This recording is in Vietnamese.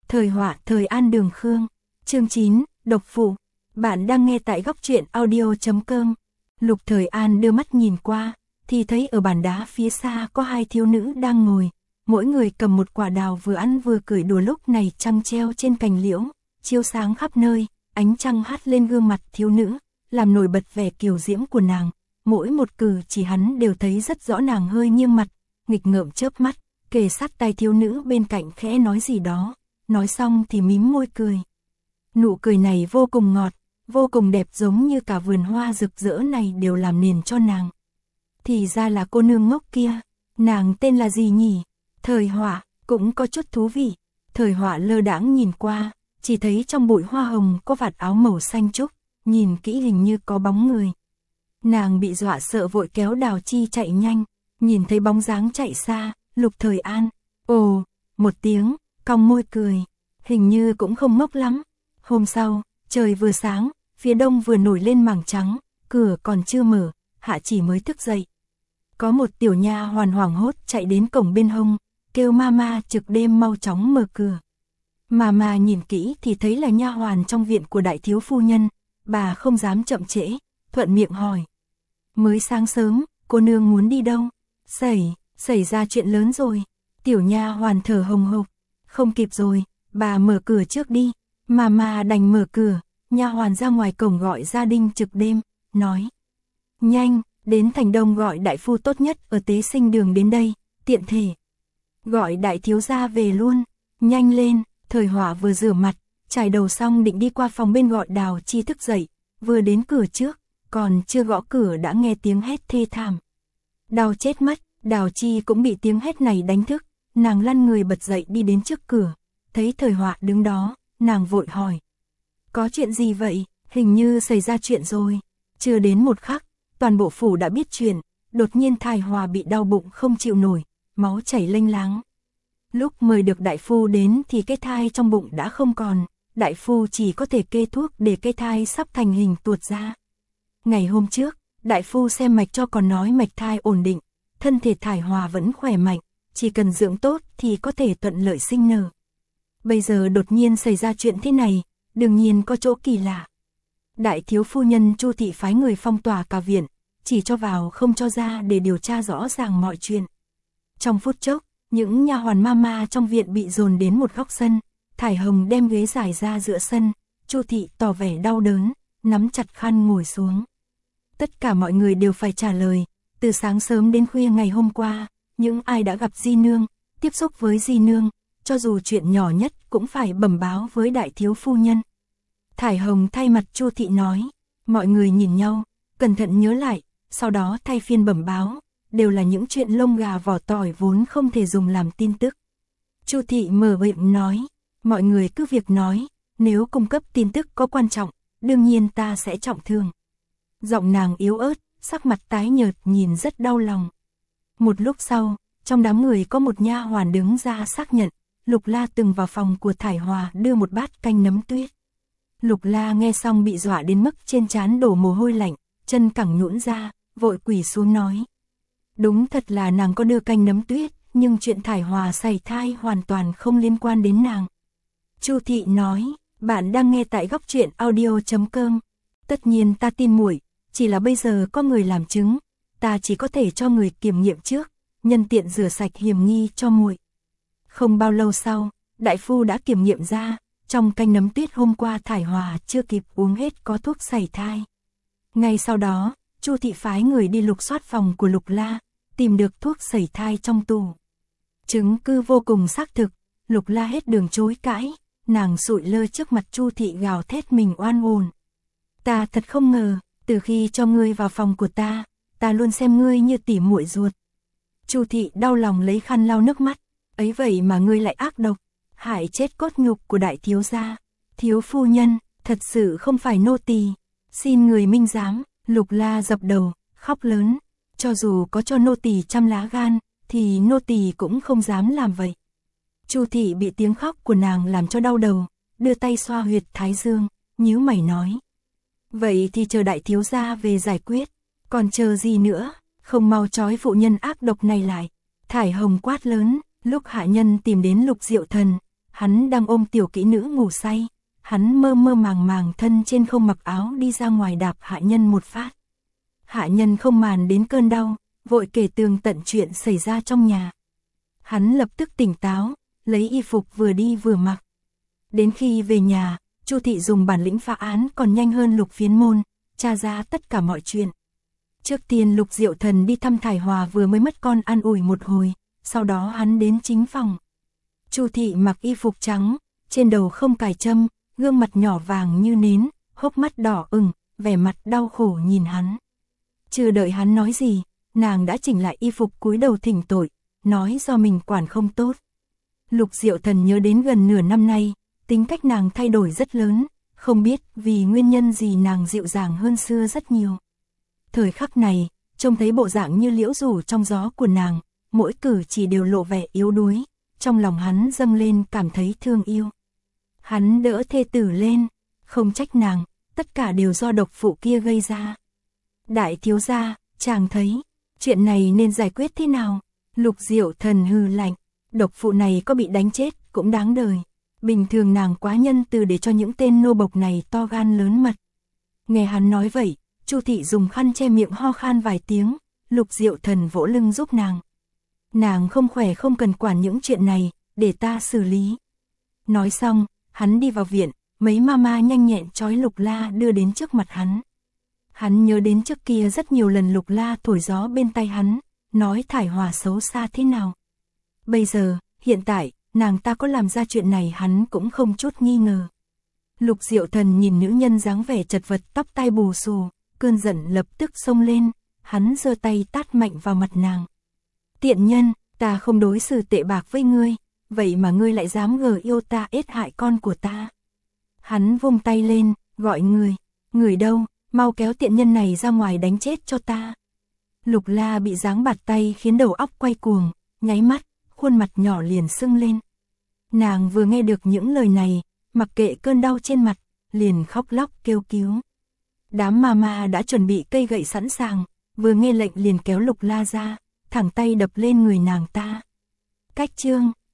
Thời họa thời An Đường Khương. Chương 9, độc phụ. Bạn đang nghe tại góc truyện audio.com. Lục Thời An đưa mắt nhìn qua, thì thấy ở bàn đá phía xa có hai thiếu nữ đang ngồi, mỗi người cầm một quả đào vừa ăn vừa cười đùa. Lúc này trăng treo trên cành liễu, chiếu sáng khắp nơi, ánh trăng hắt lên gương mặt thiếu nữ, làm nổi bật vẻ kiều diễm của nàng. Mỗi một cử chỉ hắn đều thấy rất rõ. Nàng hơi nghiêng mặt, nghịch ngợm chớp mắt, kề sát tai thiếu nữ bên cạnh khẽ nói gì đó, nói xong thì mím môi cười. Nụ cười này vô cùng ngọt, vô cùng đẹp, giống như cả vườn hoa rực rỡ này đều làm nền cho nàng. Thì ra là cô nương ngốc kia, nàng tên là gì nhỉ? Thời họa, cũng có chút thú vị. Thời họa lơ đãng nhìn qua, chỉ thấy trong bụi hoa hồng có vạt áo màu xanh trúc, nhìn kỹ hình như có bóng người. Nàng bị dọa sợ vội kéo Đào Chi chạy nhanh, nhìn thấy bóng dáng chạy xa, Lục Thời An, ồ, một tiếng, cong môi cười, hình như cũng không ngốc lắm. Hôm sau, trời vừa sáng, phía đông vừa nổi lên mảng trắng, cửa còn chưa mở, Hạ Chỉ mới thức dậy. Có một tiểu nha hoàn hoảng hốt chạy đến cổng bên hông, kêu mama trực đêm mau chóng mở cửa. Mama nhìn kỹ thì thấy là nha hoàn trong viện của đại thiếu phu nhân, bà không dám chậm trễ, thuận miệng hỏi. Mới sáng sớm, cô nương muốn đi đâu? Xảy ra chuyện lớn rồi. Tiểu nha hoàn thở hồng hộc. Không kịp rồi, bà mở cửa trước đi. Mama đành mở cửa, nha hoàn ra ngoài cổng gọi gia đình trực đêm, nói. Nhanh, đến thành đông gọi đại phu tốt nhất ở Tế Sinh Đường đến đây, tiện thể. Gọi đại thiếu gia về luôn, nhanh lên. Thời họa vừa rửa mặt, chải đầu xong định đi qua phòng bên gọi Đào Chi thức dậy, vừa đến cửa trước, còn chưa gõ cửa đã nghe tiếng hét thê thảm. Đau chết mất, Đào Chi cũng bị tiếng hét này đánh thức, nàng lăn người bật dậy đi đến trước cửa, thấy Thời họa đứng đó, nàng vội hỏi. Có chuyện gì vậy? Hình như xảy ra chuyện rồi. Chưa đến một khắc, toàn bộ phủ đã biết chuyện, đột nhiên Thái Hòa bị đau bụng không chịu nổi, máu chảy lênh láng. Lúc mời được đại phu đến thì cái thai trong bụng đã không còn, đại phu chỉ có thể kê thuốc để cái thai sắp thành hình tuột ra. Ngày hôm trước, đại phu xem mạch cho còn nói mạch thai ổn định, thân thể Thái Hòa vẫn khỏe mạnh, chỉ cần dưỡng tốt thì có thể thuận lợi sinh nở. Bây giờ đột nhiên xảy ra chuyện thế này, đương nhiên có chỗ kỳ lạ. Đại thiếu phu nhân Chu thị phái người phong tỏa cả viện, chỉ cho vào không cho ra để điều tra rõ ràng mọi chuyện. Trong phút chốc, những nha hoàn mama trong viện bị dồn đến một góc sân, Thải Hồng đem ghế giải ra giữa sân, Chu thị tỏ vẻ đau đớn, nắm chặt khăn ngồi xuống. Tất cả mọi người đều phải trả lời, từ sáng sớm đến khuya ngày hôm qua, những ai đã gặp Di Nương, tiếp xúc với Di Nương, cho dù chuyện nhỏ nhất cũng phải bẩm báo với đại thiếu phu nhân. Thải Hồng thay mặt Chu thị nói, mọi người nhìn nhau, cẩn thận nhớ lại, sau đó thay phiên bẩm báo, đều là những chuyện lông gà vỏ tỏi vốn không thể dùng làm tin tức. Chu thị mở miệng nói, mọi người cứ việc nói, nếu cung cấp tin tức có quan trọng, đương nhiên ta sẽ trọng thương. Giọng nàng yếu ớt, sắc mặt tái nhợt nhìn rất đau lòng. Một lúc sau, trong đám người có một nha hoàn đứng ra xác nhận, Lục La từng vào phòng của Thải Hòa đưa một bát canh nấm tuyết. Lục La nghe xong bị dọa đến mức trên trán đổ mồ hôi lạnh, chân cẳng nhũn ra, vội quỳ xuống nói. Đúng thật là nàng có đưa canh nấm tuyết, nhưng chuyện Thải Hòa sảy thai hoàn toàn không liên quan đến nàng. Chu thị nói, bạn đang nghe tại góc truyện audio.com. Tất nhiên ta tin muội, chỉ là bây giờ có người làm chứng, ta chỉ có thể cho người kiểm nghiệm trước, nhân tiện rửa sạch hiểm nghi cho muội. Không bao lâu sau, đại phu đã kiểm nghiệm ra, trong canh nấm tuyết hôm qua Thải Hòa chưa kịp uống hết có thuốc sảy thai. Ngay sau đó, Chu thị phái người đi lục soát phòng của Lục La, tìm được thuốc sảy thai trong tủ. Chứng cứ vô cùng xác thực, Lục La hết đường chối cãi, nàng sụi lơ trước mặt Chu thị gào thét mình oan uổng. Ta thật không ngờ, từ khi cho ngươi vào phòng của ta luôn xem ngươi như tỉ muội ruột. Chu thị đau lòng lấy khăn lau nước mắt, ấy vậy mà ngươi lại ác độc, hại chết cốt nhục của đại thiếu gia. Thiếu phu nhân, thật sự không phải nô tỳ, xin người minh giám. Lục La dập đầu, khóc lớn, cho dù có cho nô tỳ trăm lá gan, thì nô tỳ cũng không dám làm vậy. Chu thị bị tiếng khóc của nàng làm cho đau đầu, đưa tay xoa huyệt thái dương, nhíu mày nói. Vậy thì chờ đại thiếu gia về giải quyết, còn chờ gì nữa, không mau trói phụ nhân ác độc này lại. Thải Hồng quát lớn, lúc hạ nhân tìm đến Lục Diệu Thần, Hắn đang ôm tiểu kỹ nữ ngủ say, hắn mơ mơ màng màng thân trên không mặc áo đi ra ngoài đạp hạ nhân một phát. Hạ nhân không màng đến cơn đau, vội kể tường tận chuyện xảy ra trong nhà. Hắn lập tức tỉnh táo, lấy y phục vừa đi vừa mặc. Đến khi về nhà, Chu thị dùng bản lĩnh phá án còn nhanh hơn Lục Phiến Môn, tra ra tất cả mọi chuyện. Trước tiên Lục Diệu Thần đi thăm Thải Hòa vừa mới mất con an ủi một hồi, sau đó hắn đến chính phòng. Chu thị mặc y phục trắng, trên đầu không cài trâm, gương mặt nhỏ vàng như nến, hốc mắt đỏ ửng, vẻ mặt đau khổ nhìn hắn. Chưa đợi hắn nói gì, nàng đã chỉnh lại y phục cúi đầu thỉnh tội, nói do mình quản không tốt. Lục Diệu Thần nhớ đến gần nửa năm nay, tính cách nàng thay đổi rất lớn, không biết vì nguyên nhân gì nàng dịu dàng hơn xưa rất nhiều. Thời khắc này, trông thấy bộ dạng như liễu rủ trong gió của nàng, mỗi cử chỉ đều lộ vẻ yếu đuối, trong lòng hắn dâng lên cảm thấy thương yêu. Hắn đỡ thê tử lên, không trách nàng, tất cả đều do độc phụ kia gây ra. Đại thiếu gia, chàng thấy, chuyện này nên giải quyết thế nào? Lục Diệu Thần hừ lạnh, độc phụ này có bị đánh chết cũng đáng đời. Bình thường nàng quá nhân từ để cho những tên nô bộc này to gan lớn mật. Nghe hắn nói vậy, Chu thị dùng khăn che miệng ho khan vài tiếng, Lục Diệu Thần vỗ lưng giúp nàng. Nàng không khỏe không cần quản những chuyện này, để ta xử lý. Nói xong, hắn đi vào viện, mấy mama nhanh nhẹn trói Lục La đưa đến trước mặt hắn. Hắn nhớ đến trước kia rất nhiều lần Lục La thổi gió bên tai hắn, nói Thải Hòa xấu xa thế nào. Bây giờ, hiện tại, nàng ta có làm ra chuyện này hắn cũng không chút nghi ngờ. Lục Diệu Thần nhìn nữ nhân dáng vẻ chật vật tóc tai bù xù, cơn giận lập tức xông lên, hắn giơ tay tát mạnh vào mặt nàng. Tiện nhân, ta không đối xử tệ bạc với ngươi, vậy mà ngươi lại dám gờ yêu ta ết hại con của ta. Hắn vung tay lên, gọi người đâu, mau kéo tiện nhân này ra ngoài đánh chết cho ta. Lục La bị giáng bạt tay khiến đầu óc quay cuồng, nháy mắt, khuôn mặt nhỏ liền sưng lên. Nàng vừa nghe được những lời này, mặc kệ cơn đau trên mặt, liền khóc lóc kêu cứu. Đám mama đã chuẩn bị cây gậy sẵn sàng, vừa nghe lệnh liền kéo Lục La ra, thẳng tay đập lên người nàng ta. Cách chương,